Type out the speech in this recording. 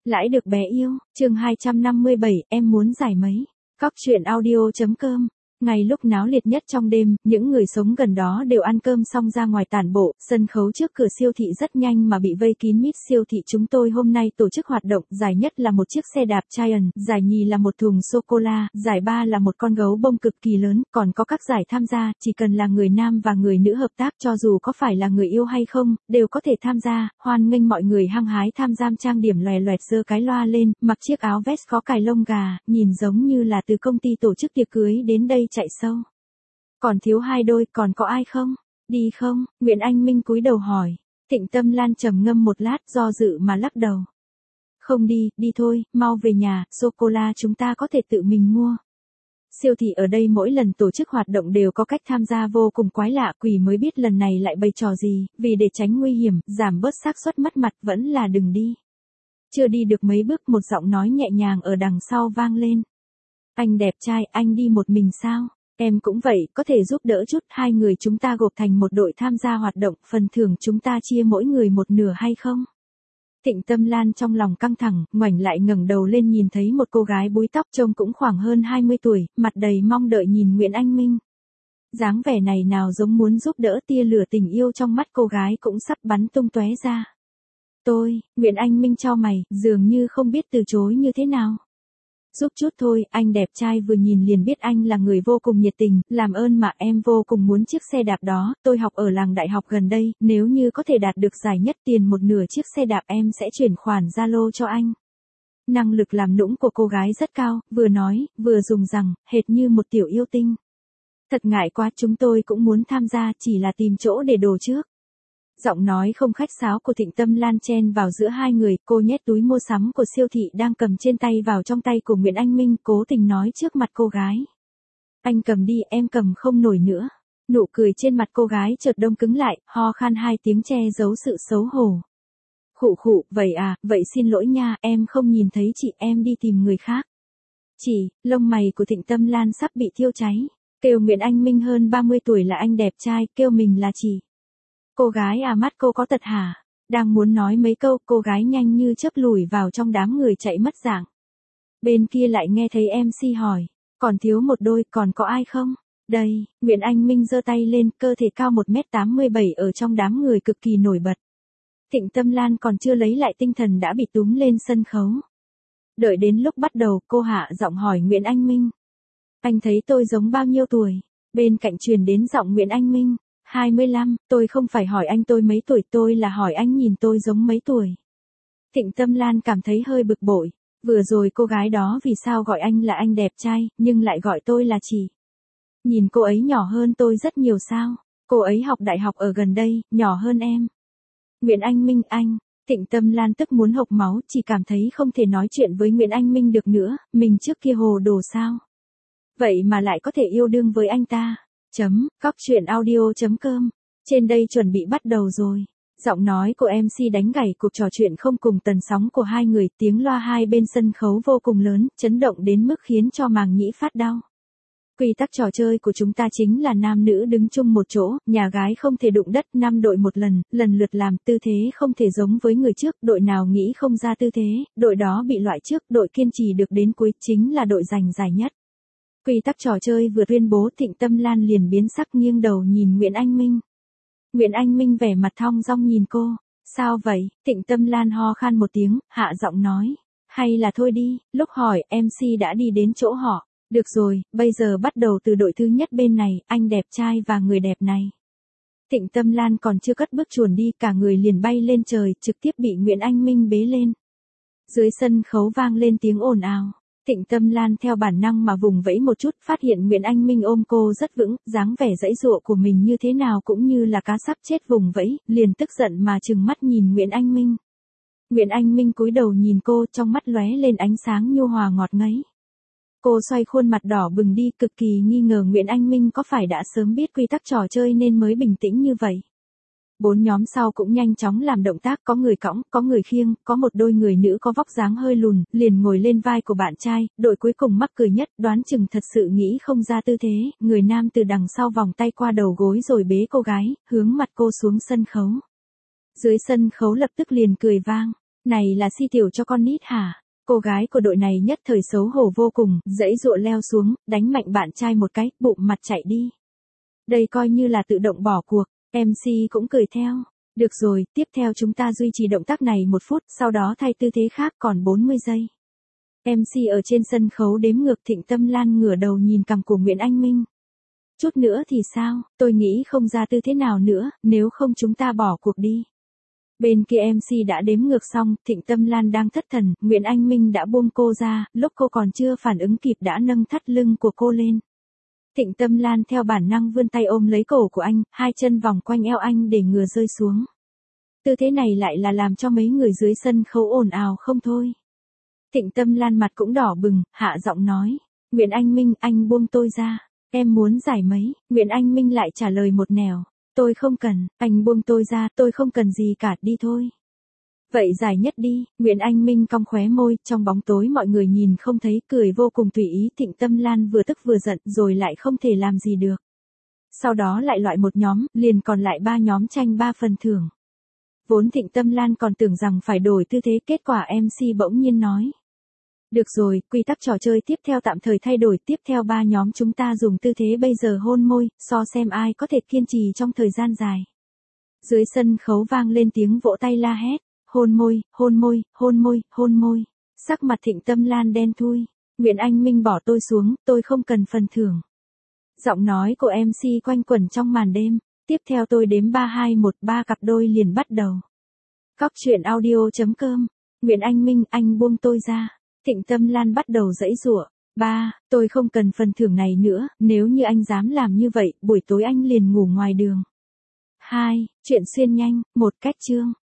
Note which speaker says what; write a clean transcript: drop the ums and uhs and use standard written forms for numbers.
Speaker 1: Lãi được bé yêu, chương 257, em muốn giải mấy. Cóc truyện audio.com. Ngay lúc náo liệt nhất trong đêm, những người sống gần đó đều ăn cơm xong ra ngoài tản bộ, sân khấu trước cửa siêu thị rất nhanh mà bị vây kín mít. Siêu thị chúng tôi hôm nay tổ chức hoạt động, giải nhất là một chiếc xe đạp Giant, giải nhì là một thùng sô-cô-la, giải ba là một con gấu bông cực kỳ lớn, còn có các giải tham gia, chỉ cần là người nam và người nữ hợp tác cho dù có phải là người yêu hay không, đều có thể tham gia, hoan nghênh mọi người hăng hái tham gia trang điểm lòe loẹt giơ cái loa lên, mặc chiếc áo vest có cài lông gà, nhìn giống như là từ công ty tổ chức tiệc cưới đến đây chạy sâu. Còn thiếu hai đôi, còn có ai không? Đi không? Nguyễn Anh Minh cúi đầu hỏi. Thịnh Tâm Lan trầm ngâm một lát do dự mà lắc đầu. Không đi, đi thôi, mau về nhà, sô-cô-la chúng ta có thể tự mình mua. Siêu thị ở đây mỗi lần tổ chức hoạt động đều có cách tham gia vô cùng quái lạ, quỷ mới biết lần này lại bày trò gì, vì để tránh nguy hiểm, giảm bớt xác suất mất mặt vẫn là đừng đi. Chưa đi được mấy bước một giọng nói nhẹ nhàng ở đằng sau vang lên. Anh đẹp trai, anh đi một mình sao? Em cũng vậy, có thể giúp đỡ chút, hai người chúng ta gộp thành một đội tham gia hoạt động, phần thưởng chúng ta chia mỗi người một nửa hay không? Thịnh Tâm Lan trong lòng căng thẳng, ngoảnh lại ngẩng đầu lên nhìn thấy một cô gái búi tóc trông cũng khoảng hơn 20 tuổi, mặt đầy mong đợi nhìn Nguyễn Anh Minh. Dáng vẻ này nào giống muốn giúp đỡ, tia lửa tình yêu trong mắt cô gái cũng sắp bắn tung tóe ra. Nguyễn Anh Minh chau mày, dường như không biết từ chối như thế nào. Giúp chút thôi, anh đẹp trai vừa nhìn liền biết anh là người vô cùng nhiệt tình, làm ơn mà em vô cùng muốn chiếc xe đạp đó, tôi học ở làng đại học gần đây, nếu như có thể đạt được giải nhất tiền một nửa chiếc xe đạp em sẽ chuyển khoản Zalo cho anh. Năng lực làm nũng của cô gái rất cao, vừa nói, vừa dùng rằng, hệt như một tiểu yêu tinh. Thật ngại quá, chúng tôi cũng muốn tham gia, chỉ là tìm chỗ để đồ trước. Giọng nói không khách sáo của Thịnh Tâm Lan chen vào giữa hai người, cô nhét túi mua sắm của siêu thị đang cầm trên tay vào trong tay của Nguyễn Anh Minh, cố tình nói trước mặt cô gái. Anh cầm đi, em cầm không nổi nữa. Nụ cười trên mặt cô gái chợt đông cứng lại, ho khan hai tiếng che giấu sự xấu hổ. Khụ, vậy à, vậy xin lỗi nha, em không nhìn thấy chị, em đi tìm người khác. Chị, lông mày của Thịnh Tâm Lan sắp bị thiêu cháy. Kêu Nguyễn Anh Minh hơn 30 tuổi là anh đẹp trai, kêu mình là chị. Cô gái à, mắt cô có tật hả? Đang muốn nói mấy câu, cô gái nhanh như chớp lùi vào trong đám người chạy mất dạng. Bên kia lại nghe thấy MC hỏi, còn thiếu một đôi, còn có ai không? Đây, Nguyễn Anh Minh giơ tay lên, cơ thể cao 1m87 ở trong đám người cực kỳ nổi bật. Thịnh Tâm Lan còn chưa lấy lại tinh thần đã bị túm lên sân khấu. Đợi đến lúc bắt đầu, cô hạ giọng hỏi Nguyễn Anh Minh. Anh thấy tôi giống bao nhiêu tuổi? Bên cạnh truyền đến giọng Nguyễn Anh Minh. 25, tôi không phải hỏi anh tôi mấy tuổi, tôi là hỏi anh nhìn tôi giống mấy tuổi. Thịnh Tâm Lan cảm thấy hơi bực bội, vừa rồi cô gái đó vì sao gọi anh là anh đẹp trai, nhưng lại gọi tôi là chị. Nhìn cô ấy nhỏ hơn tôi rất nhiều sao, cô ấy học đại học ở gần đây, nhỏ hơn em. Nguyễn Anh Minh anh, Thịnh Tâm Lan tức muốn hộc máu, chỉ cảm thấy không thể nói chuyện với Nguyễn Anh Minh được nữa, mình trước kia hồ đồ sao. Vậy mà lại có thể yêu đương với anh ta. Cóc truyện audio.com. Trên đây chuẩn bị bắt đầu rồi. Giọng nói của MC đánh gãy cuộc trò chuyện không cùng tần sóng của hai người, tiếng loa hai bên sân khấu vô cùng lớn, chấn động đến mức khiến cho màng nhĩ phát đau. Quy tắc trò chơi của chúng ta chính là nam nữ đứng chung một chỗ, nhà gái không thể đụng đất, 5 đội một lần, lần lượt làm, tư thế không thể giống với người trước, đội nào nghĩ không ra tư thế, đội đó bị loại trước, đội kiên trì được đến cuối chính là đội giành giải nhất. Quy tắc trò chơi vừa tuyên bố, Thịnh Tâm Lan liền biến sắc nghiêng đầu nhìn Nguyễn Anh Minh. Nguyễn Anh Minh vẻ mặt thong dong nhìn cô. Sao vậy? Thịnh Tâm Lan ho khan một tiếng, hạ giọng nói. Hay là thôi đi, lúc hỏi, MC đã đi đến chỗ họ. Được rồi, bây giờ bắt đầu từ đội thứ nhất bên này, anh đẹp trai và người đẹp này. Thịnh Tâm Lan còn chưa cất bước chuồn đi, cả người liền bay lên trời, trực tiếp bị Nguyễn Anh Minh bế lên. Dưới sân khấu vang lên tiếng ồn ào. Thịnh Tâm Lan theo bản năng mà vùng vẫy một chút, phát hiện Nguyễn Anh Minh ôm cô rất vững, dáng vẻ giãy giụa của mình như thế nào cũng như là cá sắp chết vùng vẫy, liền tức giận mà trừng mắt nhìn Nguyễn Anh Minh. Nguyễn Anh Minh cúi đầu nhìn cô, trong mắt lóe lên ánh sáng nhu hòa ngọt ngấy. Cô xoay khuôn mặt đỏ bừng đi, cực kỳ nghi ngờ Nguyễn Anh Minh có phải đã sớm biết quy tắc trò chơi nên mới bình tĩnh như vậy. 4 nhóm sau cũng nhanh chóng làm động tác, có người cõng, có người khiêng, có một đôi người nữ có vóc dáng hơi lùn, liền ngồi lên vai của bạn trai, đội cuối cùng mắc cười nhất, đoán chừng thật sự nghĩ không ra tư thế, người nam từ đằng sau vòng tay qua đầu gối rồi bế cô gái, hướng mặt cô xuống sân khấu. Dưới sân khấu lập tức liền cười vang. Này là si tiểu cho con nít hả? Cô gái của đội này nhất thời xấu hổ vô cùng, giãy giụa leo xuống, đánh mạnh bạn trai một cái, bụm mặt chạy đi. Đây coi như là tự động bỏ cuộc, MC cũng cười theo. Được rồi, tiếp theo chúng ta duy trì động tác này 1 phút, sau đó thay tư thế khác còn 40 giây. MC ở trên sân khấu đếm ngược. Thịnh Tâm Lan ngửa đầu nhìn cằm của Nguyễn Anh Minh. Chút nữa thì sao, tôi nghĩ không ra tư thế nào nữa, nếu không chúng ta bỏ cuộc đi. Bên kia MC đã đếm ngược xong, Thịnh Tâm Lan đang thất thần, Nguyễn Anh Minh đã buông cô ra, lúc cô còn chưa phản ứng kịp đã nâng thắt lưng của cô lên. Thịnh Tâm Lan theo bản năng vươn tay ôm lấy cổ của anh, 2 chân vòng quanh eo anh để ngừa rơi xuống. Tư thế này lại là làm cho mấy người dưới sân khấu ồn ào không thôi. Thịnh Tâm Lan mặt cũng đỏ bừng, hạ giọng nói. Nguyễn Anh Minh, anh buông tôi ra. Em muốn giải mấy? Nguyễn Anh Minh lại trả lời một nẻo. Tôi không cần, anh buông tôi ra, tôi không cần gì cả, đi thôi. Vậy giải nhất đi, Nguyễn Anh Minh cong khóe môi, trong bóng tối mọi người nhìn không thấy, cười vô cùng tùy ý. Thịnh Tâm Lan vừa tức vừa giận rồi lại không thể làm gì được. Sau đó lại loại một nhóm, liền còn lại 3 nhóm tranh 3 phần thưởng. Vốn Thịnh Tâm Lan còn tưởng rằng phải đổi tư thế, kết quả MC bỗng nhiên nói. Được rồi, quy tắc trò chơi tiếp theo tạm thời thay đổi, tiếp theo 3 nhóm chúng ta dùng tư thế bây giờ hôn môi, so xem ai có thể kiên trì trong thời gian dài. Dưới sân khấu vang lên tiếng vỗ tay la hét, hôn môi, hôn môi, hôn môi, hôn môi. Sắc mặt Thịnh Tâm Lan đen thui, Nguyễn Anh Minh bỏ tôi xuống, tôi không cần phần thưởng. Giọng nói của MC quanh quẩn trong màn đêm, tiếp theo tôi đếm 3 2 1 3 cặp đôi liền bắt đầu. Cóc truyện audio.com, Nguyễn Anh Minh, anh buông tôi ra. Thịnh Tâm Lan bắt đầu giãy giụa. 3, tôi không cần phần thưởng này nữa, nếu như anh dám làm như vậy, buổi tối anh liền ngủ ngoài đường. 2, chuyện xuyên nhanh, 1 cách chương.